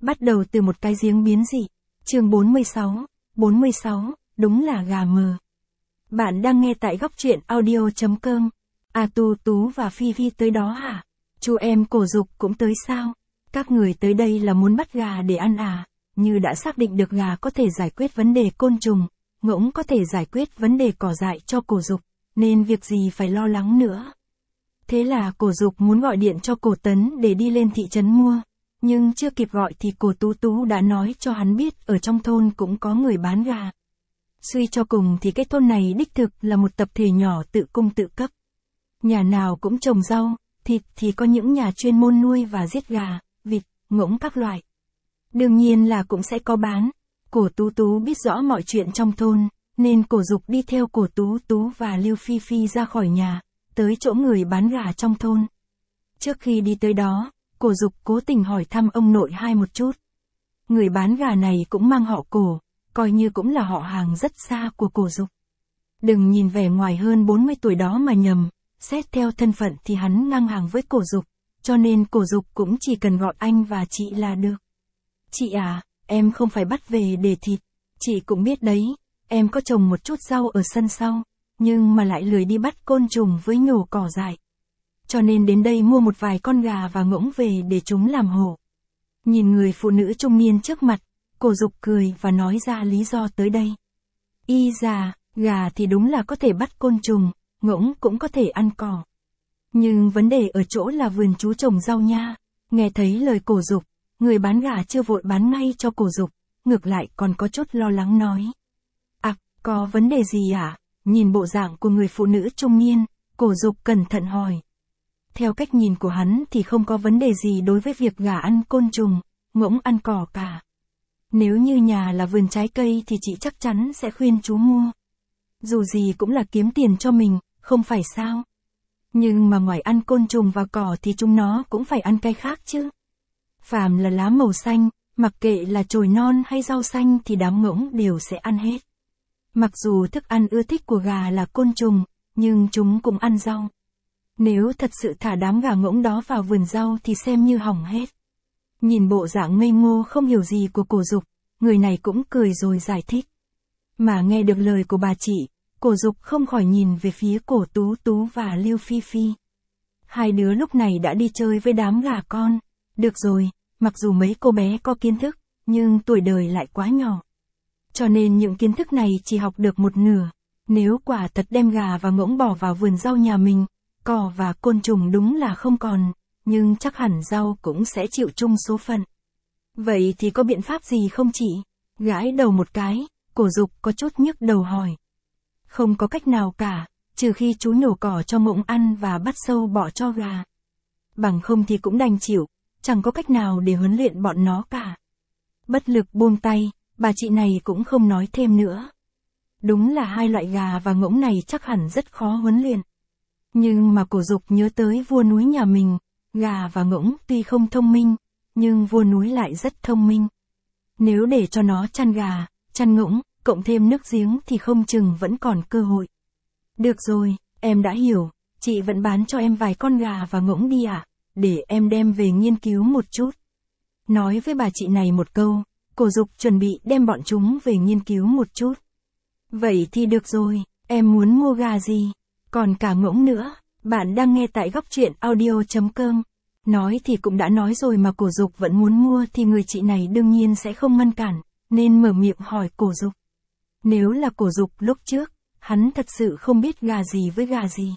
Bắt đầu từ một cái giếng biến dị. Chương 46, đúng là gà mờ. Bạn đang nghe tại góc truyện audio.com. À Tu Tú và Phi Phi tới đó hả? Chú em Cổ Dục cũng tới sao? Các người tới đây là muốn bắt gà để ăn à? Như đã xác định được gà có thể giải quyết vấn đề côn trùng, ngỗng có thể giải quyết vấn đề cỏ dại cho Cổ Dục, nên việc gì phải lo lắng nữa. Thế là Cổ Dục muốn gọi điện cho Cổ Tấn để đi lên thị trấn mua. Nhưng chưa kịp gọi thì Cổ Tú Tú đã nói cho hắn biết ở trong thôn cũng có người bán gà. Suy cho cùng thì cái thôn này đích thực là một tập thể nhỏ tự cung tự cấp. Nhà nào cũng trồng rau, thịt thì có những nhà chuyên môn nuôi và giết gà, vịt, ngỗng các loại. Đương nhiên là cũng sẽ có bán. Cổ Tú Tú biết rõ mọi chuyện trong thôn, nên Cổ Dục đi theo Cổ Tú Tú và Lưu Phi Phi ra khỏi nhà, tới chỗ người bán gà trong thôn. Trước khi đi tới đó, Cổ Dục cố tình hỏi thăm ông nội hai một chút. Người bán gà này cũng mang họ Cổ, coi như cũng là họ hàng rất xa của Cổ Dục. Đừng nhìn vẻ ngoài hơn 40 tuổi đó mà nhầm, xét theo thân phận thì hắn ngang hàng với Cổ Dục, cho nên Cổ Dục cũng chỉ cần gọi anh và chị là được. Chị à, em không phải bắt về để thịt, chị cũng biết đấy, em có trồng một chút rau ở sân sau, nhưng mà lại lười đi bắt côn trùng với nhổ cỏ dại. Cho nên đến đây mua một vài con gà và ngỗng về để chúng làm hổ. Nhìn người phụ nữ trung niên trước mặt, Cổ Dục cười và nói ra lý do tới đây. Y già, gà thì đúng là có thể bắt côn trùng, ngỗng cũng có thể ăn cỏ. Nhưng vấn đề ở chỗ là vườn chú trồng rau nha. Nghe thấy lời Cổ Dục, người bán gà chưa vội bán ngay cho Cổ Dục, ngược lại còn có chút lo lắng nói. À, có vấn đề gì à? Nhìn bộ dạng của người phụ nữ trung niên, Cổ Dục cẩn thận hỏi. Theo cách nhìn của hắn thì không có vấn đề gì đối với việc gà ăn côn trùng, ngỗng ăn cỏ cả. Nếu như nhà là vườn trái cây thì chị chắc chắn sẽ khuyên chú mua. Dù gì cũng là kiếm tiền cho mình, không phải sao? Nhưng mà ngoài ăn côn trùng và cỏ thì chúng nó cũng phải ăn cây khác chứ. Phàm là lá màu xanh, mặc kệ là chồi non hay rau xanh thì đám ngỗng đều sẽ ăn hết. Mặc dù thức ăn ưa thích của gà là côn trùng, nhưng chúng cũng ăn rau. Nếu thật sự thả đám gà ngỗng đó vào vườn rau thì xem như hỏng hết. Nhìn bộ dạng ngây ngô không hiểu gì của Cổ Dục, người này cũng cười rồi giải thích. Mà nghe được lời của bà chị, Cổ Dục không khỏi nhìn về phía Cổ Tú Tú và Lưu Phi Phi. Hai đứa lúc này đã đi chơi với đám gà con. Được rồi, mặc dù mấy cô bé có kiến thức, nhưng tuổi đời lại quá nhỏ. Cho nên những kiến thức này chỉ học được một nửa. Nếu quả thật đem gà và ngỗng bỏ vào vườn rau nhà mình, cỏ và côn trùng đúng là không còn, nhưng chắc hẳn rau cũng sẽ chịu chung số phận. Vậy thì có biện pháp gì không chị? Gãi đầu một cái, Cổ Dục có chút nhức đầu hỏi. Không có cách nào cả, trừ khi chú nhổ cỏ cho ngỗng ăn và bắt sâu bọ cho gà. Bằng không thì cũng đành chịu, chẳng có cách nào để huấn luyện bọn nó cả. Bất lực buông tay, bà chị này cũng không nói thêm nữa. Đúng là hai loại gà và ngỗng này chắc hẳn rất khó huấn luyện. Nhưng mà Cổ Dục nhớ tới vua núi nhà mình, gà và ngỗng tuy không thông minh, nhưng vua núi lại rất thông minh. Nếu để cho nó chăn gà, chăn ngỗng, cộng thêm nước giếng thì không chừng vẫn còn cơ hội. Được rồi, em đã hiểu, chị vẫn bán cho em vài con gà và ngỗng đi ạ, để em đem về nghiên cứu một chút. Nói với bà chị này một câu, Cổ Dục chuẩn bị đem bọn chúng về nghiên cứu một chút. Vậy thì được rồi, em muốn mua gà gì? Còn cả ngỗng nữa. Bạn đang nghe tại góc truyện audio.com. Nói thì cũng đã nói rồi mà Cổ Dục vẫn muốn mua thì người chị này đương nhiên sẽ không ngăn cản, nên mở miệng hỏi Cổ Dục. Nếu là Cổ Dục lúc trước, hắn thật sự không biết gà gì với gà gì.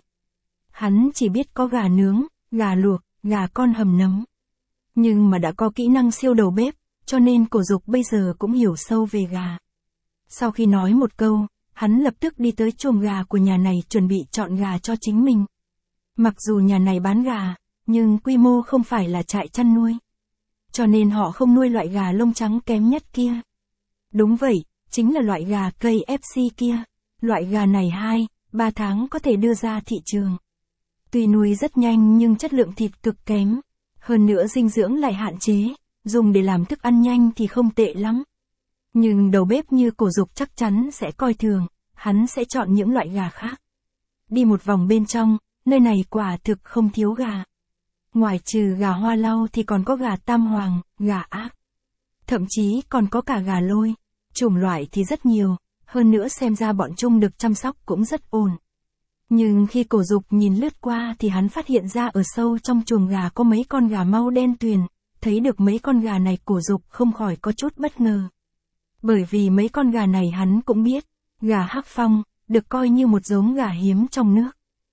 Hắn chỉ biết có gà nướng, gà luộc, gà con hầm nấm. Nhưng mà đã có kỹ năng siêu đầu bếp, cho nên Cổ Dục bây giờ cũng hiểu sâu về gà. Sau khi nói một câu, hắn lập tức đi tới chuồng gà của nhà này chuẩn bị chọn gà cho chính mình. Mặc dù nhà này bán gà, nhưng quy mô không phải là trại chăn nuôi. Cho nên họ không nuôi loại gà lông trắng kém nhất kia. Đúng vậy, chính là loại gà KFC kia. Loại gà này 2-3 tháng có thể đưa ra thị trường. Tuy nuôi rất nhanh nhưng chất lượng thịt cực kém. Hơn nữa dinh dưỡng lại hạn chế, dùng để làm thức ăn nhanh thì không tệ lắm. Nhưng đầu bếp như Cổ Dục chắc chắn sẽ coi thường, hắn sẽ chọn những loại gà khác. Đi một vòng bên trong, nơi này quả thực không thiếu gà. Ngoài trừ gà Hoa Lau thì còn có gà Tam Hoàng, gà Ác. Thậm chí còn có cả gà lôi. Chủng loại thì rất nhiều, hơn nữa xem ra bọn chúng được chăm sóc cũng rất ổn. Nhưng khi Cổ Dục nhìn lướt qua thì hắn phát hiện ra ở sâu trong chuồng gà có mấy con gà mau đen tuyền, thấy được mấy con gà này Cổ Dục không khỏi có chút bất ngờ. Bởi vì mấy con gà này hắn cũng biết, gà Hắc Phong, được coi như một giống gà hiếm trong nước.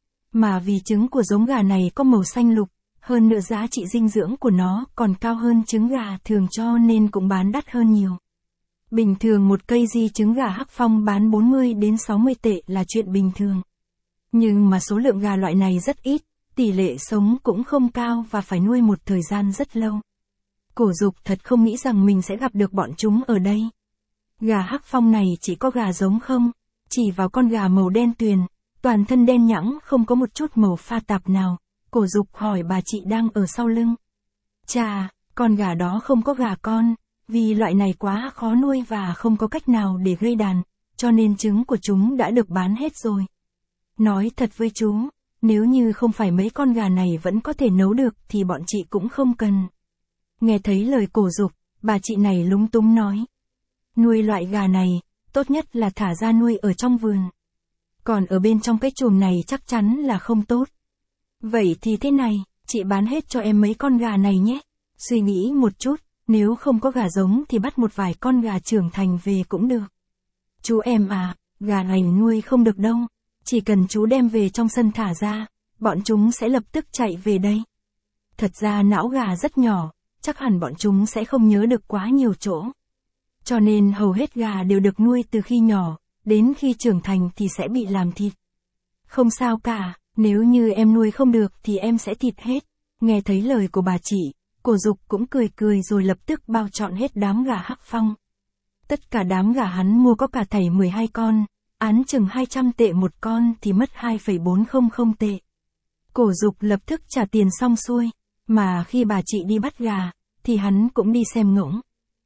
Mà vì trứng của giống gà này có màu xanh lục, hơn nữa giá trị dinh dưỡng của nó còn cao hơn trứng gà thường cho nên cũng bán đắt hơn nhiều. Bình thường một cây di trứng gà Hắc Phong bán 40 đến 60 tệ là chuyện bình thường. Nhưng mà số lượng gà loại này rất ít, tỷ lệ sống cũng không cao và phải nuôi một thời gian rất lâu. Cổ Dục thật không nghĩ rằng mình sẽ gặp được bọn chúng ở đây. Gà Hắc Phong này chỉ có gà giống không, chỉ vào con gà màu đen tuyền, toàn thân đen nhẵng không có một chút màu pha tạp nào. Cổ Dục hỏi bà chị đang ở sau lưng. Chà, con gà đó không có gà con, vì loại này quá khó nuôi và không có cách nào để gây đàn, cho nên trứng của chúng đã được bán hết rồi. Nói thật với chú, nếu như không phải mấy con gà này vẫn có thể nấu được thì bọn chị cũng không cần. Nghe thấy lời Cổ Dục, bà chị này lúng túng nói. Nuôi loại gà này, tốt nhất là thả ra nuôi ở trong vườn. Còn ở bên trong cái chuồng này chắc chắn là không tốt. Vậy thì thế này, chị bán hết cho em mấy con gà này nhé. Suy nghĩ một chút, nếu không có gà giống thì bắt một vài con gà trưởng thành về cũng được. Chú em à, gà này nuôi không được đâu. Chỉ cần chú đem về trong sân thả ra, bọn chúng sẽ lập tức chạy về đây. Thật ra não gà rất nhỏ, chắc hẳn bọn chúng sẽ không nhớ được quá nhiều chỗ. Cho nên hầu hết gà đều được nuôi từ khi nhỏ, đến khi trưởng thành thì sẽ bị làm thịt. Không sao cả, nếu như em nuôi không được thì em sẽ thịt hết. Nghe thấy lời của bà chị, Cổ Dục cũng cười cười rồi lập tức bao trọn hết đám gà Hắc Phong. Tất cả đám gà hắn mua có cả thảy 12 con, án chừng 200 tệ một con thì mất 2,400 tệ. Cổ Dục lập tức trả tiền xong xuôi, mà khi bà chị đi bắt gà, thì hắn cũng đi xem ngỗng.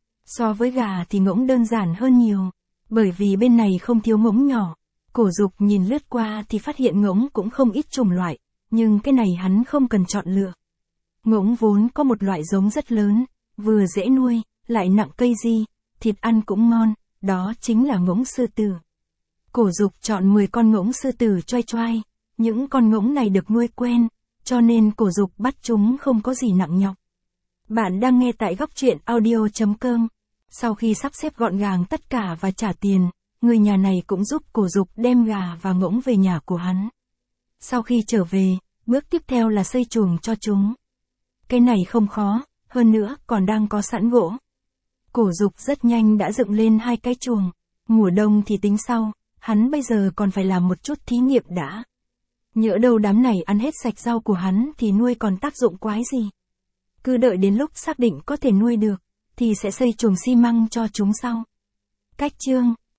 So với gà thì ngỗng đơn giản hơn nhiều, bởi vì bên này không thiếu ngỗng nhỏ. Cổ Dục nhìn lướt qua thì phát hiện ngỗng cũng không ít chủng loại, nhưng cái này hắn không cần chọn lựa. Ngỗng vốn có một loại giống rất lớn, vừa dễ nuôi, lại nặng cây di, thịt ăn cũng ngon, đó chính là ngỗng sư tử. Cổ Dục chọn 10 con ngỗng sư tử choai choai, những con ngỗng này được nuôi quen, cho nên Cổ Dục bắt chúng không có gì nặng nhọc. Bạn đang nghe tại góc truyện audio.com. Sau khi sắp xếp gọn gàng tất cả và trả tiền, người nhà này cũng giúp Cổ Dục đem gà và ngỗng về nhà của hắn. Sau khi trở về, bước tiếp theo là xây chuồng cho chúng. Cái này không khó, hơn nữa còn đang có sẵn gỗ. Cổ Dục rất nhanh đã dựng lên 2 cái chuồng. Mùa đông thì tính sau, hắn bây giờ còn phải làm một chút thí nghiệm đã. Nhỡ đâu đám này ăn hết sạch rau của hắn thì nuôi còn tác dụng quái gì. Cứ đợi đến lúc xác định có thể nuôi được, thì sẽ xây chuồng xi măng cho chúng sau. Cách chương